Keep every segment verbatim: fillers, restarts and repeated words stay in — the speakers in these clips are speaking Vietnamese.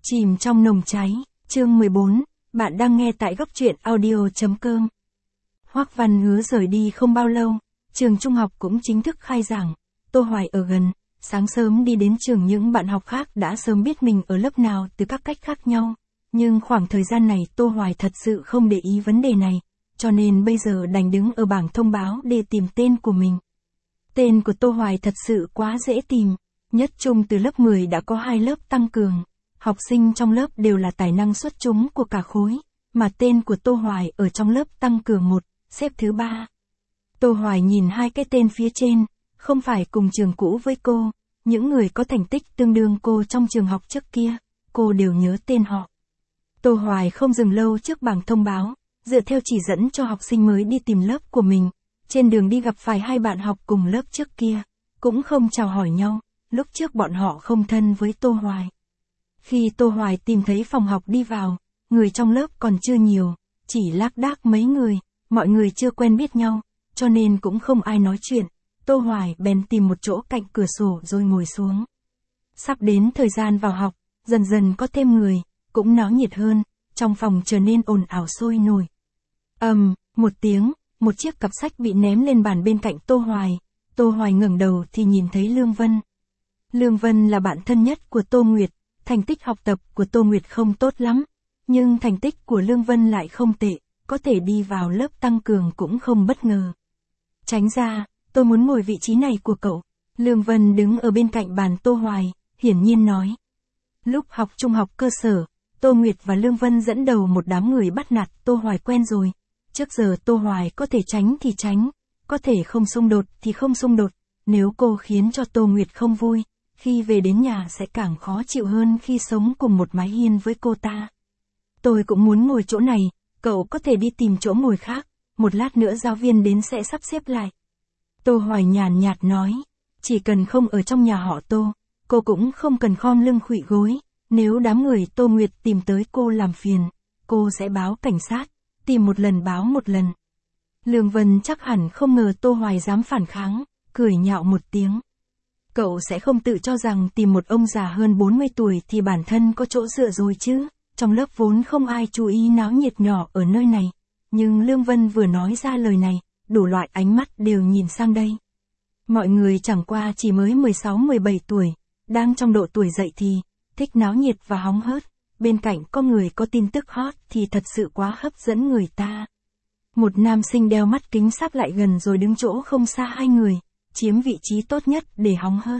Chìm trong nồng cháy, chương mười bốn, bạn đang nghe tại góc truyện audio chấm com. Hoắc Văn Hứa rời đi không bao lâu, trường trung học cũng chính thức khai giảng. Tô Hoài ở gần, sáng sớm đi đến trường, những bạn học khác đã sớm biết mình ở lớp nào từ các cách khác nhau. Nhưng khoảng thời gian này Tô Hoài thật sự không để ý vấn đề này, cho nên bây giờ đành đứng ở bảng thông báo để tìm tên của mình. Tên của Tô Hoài thật sự quá dễ tìm, nhất trung từ lớp mười đã có hai lớp tăng cường. Học sinh trong lớp đều là tài năng xuất chúng của cả khối, mà tên của Tô Hoài ở trong lớp tăng cường một, xếp thứ ba. Tô Hoài nhìn hai cái tên phía trên, không phải cùng trường cũ với cô, những người có thành tích tương đương cô trong trường học trước kia, cô đều nhớ tên họ. Tô Hoài không dừng lâu trước bảng thông báo, dựa theo chỉ dẫn cho học sinh mới đi tìm lớp của mình. Trên đường đi gặp phải hai bạn học cùng lớp trước kia, cũng không chào hỏi nhau, lúc trước bọn họ không thân với Tô Hoài. Khi Tô Hoài tìm thấy phòng học đi vào, người trong lớp còn chưa nhiều, chỉ lác đác mấy người, mọi người chưa quen biết nhau, cho nên cũng không ai nói chuyện. Tô Hoài bèn tìm một chỗ cạnh cửa sổ rồi ngồi xuống. Sắp đến thời gian vào học, dần dần có thêm người, cũng náo nhiệt hơn, trong phòng trở nên ồn ào sôi nổi. Ầm, um, một tiếng, một chiếc cặp sách bị ném lên bàn bên cạnh Tô Hoài. Tô Hoài ngẩng đầu thì nhìn thấy Lương Vân. Lương Vân là bạn thân nhất của Tô Nguyệt. Thành tích học tập của Tô Nguyệt không tốt lắm, nhưng thành tích của Lương Vân lại không tệ, có thể đi vào lớp tăng cường cũng không bất ngờ. Tránh ra, tôi muốn ngồi vị trí này của cậu. Lương Vân đứng ở bên cạnh bàn Tô Hoài, hiển nhiên nói. Lúc học trung học cơ sở, Tô Nguyệt và Lương Vân dẫn đầu một đám người bắt nạt Tô Hoài quen rồi. Trước giờ Tô Hoài có thể tránh thì tránh, có thể không xung đột thì không xung đột. Nếu cô khiến cho Tô Nguyệt không vui, khi về đến nhà sẽ càng khó chịu hơn khi sống cùng một mái hiên với cô ta. Tôi cũng muốn ngồi chỗ này, cậu có thể đi tìm chỗ ngồi khác, một lát nữa giáo viên đến sẽ sắp xếp lại. Tô Hoài nhàn nhạt nói, chỉ cần không ở trong nhà họ Tô, cô cũng không cần khom lưng khuỵu gối, nếu đám người Tô Nguyệt tìm tới cô làm phiền, cô sẽ báo cảnh sát, tìm một lần báo một lần. Lương Vân chắc hẳn không ngờ Tô Hoài dám phản kháng, cười nhạo một tiếng. Cậu sẽ không tự cho rằng tìm một ông già hơn bốn mươi tuổi thì bản thân có chỗ dựa rồi chứ, trong lớp vốn không ai chú ý náo nhiệt nhỏ ở nơi này. Nhưng Lương Vân vừa nói ra lời này, đủ loại ánh mắt đều nhìn sang đây. Mọi người chẳng qua chỉ mới mười sáu mười bảy tuổi, đang trong độ tuổi dậy thì, thích náo nhiệt và hóng hớt, bên cạnh có người có tin tức hot thì thật sự quá hấp dẫn người ta. Một nam sinh đeo mắt kính sắp lại gần rồi đứng chỗ không xa hai người, chiếm vị trí tốt nhất để hóng hớt.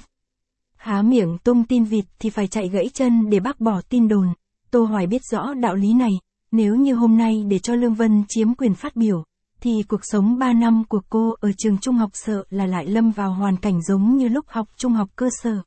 Há miệng tung tin vịt thì phải chạy gãy chân để bác bỏ tin đồn. Tô Hoài biết rõ đạo lý này, nếu như hôm nay để cho Lương Vân chiếm quyền phát biểu, thì cuộc sống ba năm của cô ở trường trung học sợ là lại lâm vào hoàn cảnh giống như lúc học trung học cơ sở.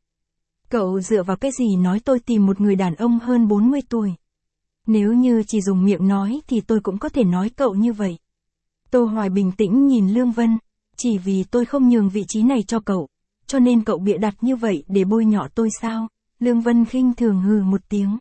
Cậu dựa vào cái gì nói tôi tìm một người đàn ông hơn bốn mươi tuổi? Nếu như chỉ dùng miệng nói thì tôi cũng có thể nói cậu như vậy. Tô Hoài bình tĩnh nhìn Lương Vân. Chỉ vì tôi không nhường vị trí này cho cậu, cho nên cậu bịa đặt như vậy để bôi nhọ tôi sao? Lương Vân khinh thường hừ một tiếng.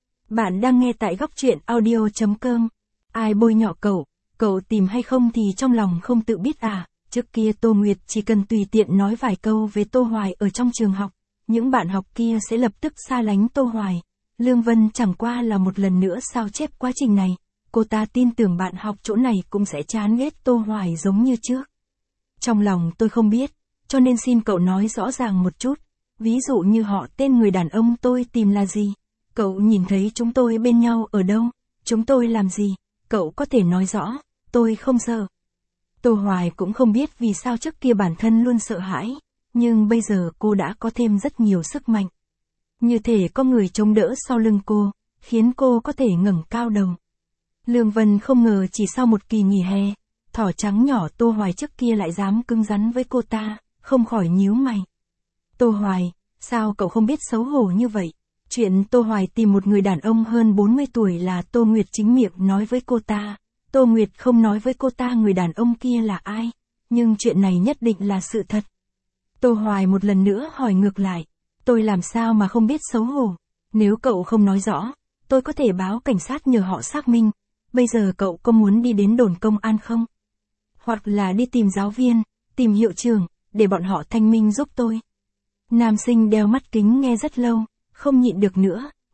Bạn đang nghe tại góc truyện audio chấm com. Ai bôi nhọ cậu, cậu tìm hay không thì trong lòng không tự biết à? Trước kia Tô Nguyệt chỉ cần tùy tiện nói vài câu về Tô Hoài ở trong trường học, những bạn học kia sẽ lập tức xa lánh Tô Hoài. Lương Vân chẳng qua là một lần nữa sao chép quá trình này, cô ta tin tưởng bạn học chỗ này cũng sẽ chán ghét Tô Hoài giống như trước. Trong lòng tôi không biết, cho nên xin cậu nói rõ ràng một chút, ví dụ như họ tên người đàn ông tôi tìm là gì? Cậu nhìn thấy chúng tôi bên nhau ở đâu? Chúng tôi làm gì? Cậu có thể nói rõ, tôi không sợ. Tô Hoài cũng không biết vì sao trước kia bản thân luôn sợ hãi, nhưng bây giờ cô đã có thêm rất nhiều sức mạnh. Như thể có người chống đỡ sau lưng cô, khiến cô có thể ngẩng cao đầu. Lương Vân không ngờ chỉ sau một kỳ nghỉ hè, thỏ trắng nhỏ Tô Hoài trước kia lại dám cứng rắn với cô ta, không khỏi nhíu mày. Tô Hoài, sao cậu không biết xấu hổ như vậy? Chuyện Tô Hoài tìm một người đàn ông hơn bốn mươi tuổi là Tô Nguyệt chính miệng nói với cô ta. Tô Nguyệt không nói với cô ta người đàn ông kia là ai, nhưng chuyện này nhất định là sự thật. Tô Hoài một lần nữa hỏi ngược lại, tôi làm sao mà không biết xấu hổ? Nếu cậu không nói rõ, tôi có thể báo cảnh sát nhờ họ xác minh. Bây giờ cậu có muốn đi đến đồn công an không? Hoặc là đi tìm giáo viên, tìm hiệu trưởng, để bọn họ thanh minh giúp tôi. Nam sinh đeo mắt kính nghe rất lâu, không nhịn được nữa,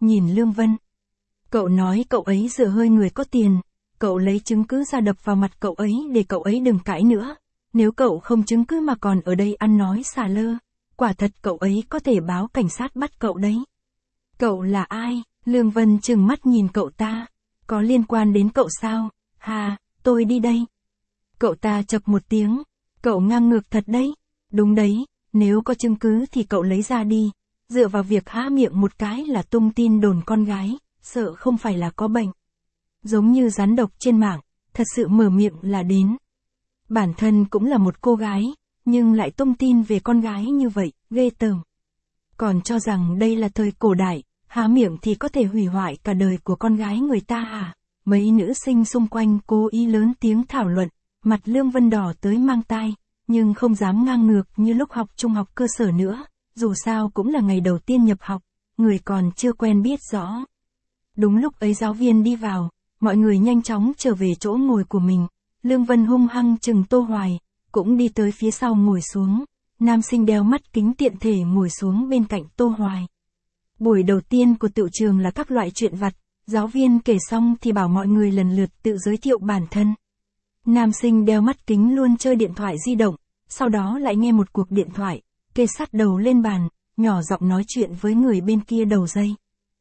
nhìn Lương Vân. Cậu nói cậu ấy dựa hơi người có tiền, cậu lấy chứng cứ ra đập vào mặt cậu ấy để cậu ấy đừng cãi nữa. Nếu cậu không chứng cứ mà còn ở đây ăn nói xả lơ, quả thật cậu ấy có thể báo cảnh sát bắt cậu đấy. Cậu là ai? Lương Vân trừng mắt nhìn cậu ta. Có liên quan đến cậu sao? Hà, tôi đi đây. Cậu ta chậc một tiếng. Cậu ngang ngược thật đấy. Đúng đấy, nếu có chứng cứ thì cậu lấy ra đi. Dựa vào việc há miệng một cái là tung tin đồn con gái, sợ không phải là có bệnh. Giống như rắn độc trên mạng, thật sự mở miệng là đến. Bản thân cũng là một cô gái, nhưng lại tung tin về con gái như vậy, ghê tởm. Còn cho rằng đây là thời cổ đại, há miệng thì có thể hủy hoại cả đời của con gái người ta à? Mấy nữ sinh xung quanh cố ý lớn tiếng thảo luận, mặt Lương Vân đỏ tới mang tai, nhưng không dám ngang ngược như lúc học trung học cơ sở nữa, dù sao cũng là ngày đầu tiên nhập học, người còn chưa quen biết rõ. Đúng lúc ấy giáo viên đi vào, mọi người nhanh chóng trở về chỗ ngồi của mình, Lương Vân hung hăng chừng Tô Hoài, cũng đi tới phía sau ngồi xuống, nam sinh đeo mắt kính tiện thể ngồi xuống bên cạnh Tô Hoài. Buổi đầu tiên của tựu trường là các loại chuyện vặt, giáo viên kể xong thì bảo mọi người lần lượt tự giới thiệu bản thân. Nam sinh đeo mắt kính luôn chơi điện thoại di động, sau đó lại nghe một cuộc điện thoại, kê sát đầu lên bàn, nhỏ giọng nói chuyện với người bên kia đầu dây.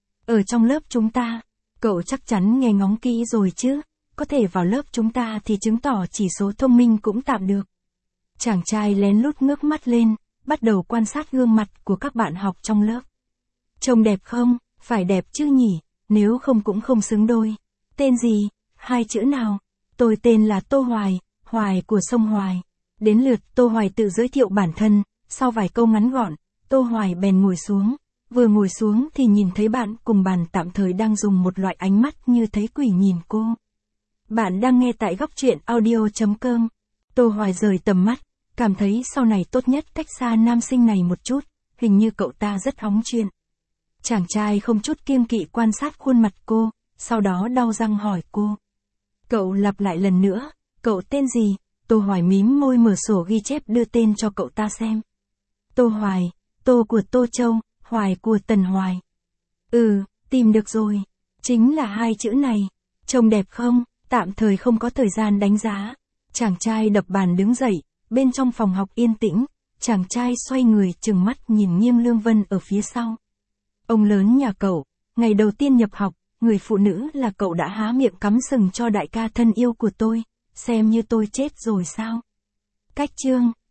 Ở trong lớp chúng ta, cậu chắc chắn nghe ngóng kỹ rồi chứ, có thể vào lớp chúng ta thì chứng tỏ chỉ số thông minh cũng tạm được. Chàng trai lén lút ngước mắt lên, bắt đầu quan sát gương mặt của các bạn học trong lớp. Trông đẹp không? Phải đẹp chứ nhỉ, nếu không cũng không xứng đôi. Tên gì? Hai chữ nào? Tôi tên là Tô Hoài, Hoài của sông Hoài. Đến lượt Tô Hoài tự giới thiệu bản thân, sau vài câu ngắn gọn, Tô Hoài bèn ngồi xuống. Vừa ngồi xuống thì nhìn thấy bạn cùng bàn tạm thời đang dùng một loại ánh mắt như thấy quỷ nhìn cô. Bạn đang nghe tại góc truyện audio chấm com. Tô Hoài rời tầm mắt, cảm thấy sau này tốt nhất cách xa nam sinh này một chút, hình như cậu ta rất hóng chuyện. Chàng trai không chút kiêng kỵ quan sát khuôn mặt cô, sau đó đau răng hỏi cô. Cậu lặp lại lần nữa, cậu tên gì? Tô Hoài mím môi mở sổ ghi chép đưa tên cho cậu ta xem. Tô Hoài, Tô của Tô Châu, Hoài của Tần Hoài. Ừ, tìm được rồi. Chính là hai chữ này. Trông đẹp không? Tạm thời không có thời gian đánh giá. Chàng trai đập bàn đứng dậy, bên trong phòng học yên tĩnh, chàng trai xoay người trừng mắt nhìn nghiêng Lương Vân ở phía sau. Ông lớn nhà cậu, ngày đầu tiên nhập học, người phụ nữ là cậu đã há miệng cắm sừng cho đại ca thân yêu của tôi, xem như tôi chết rồi sao? Cách chương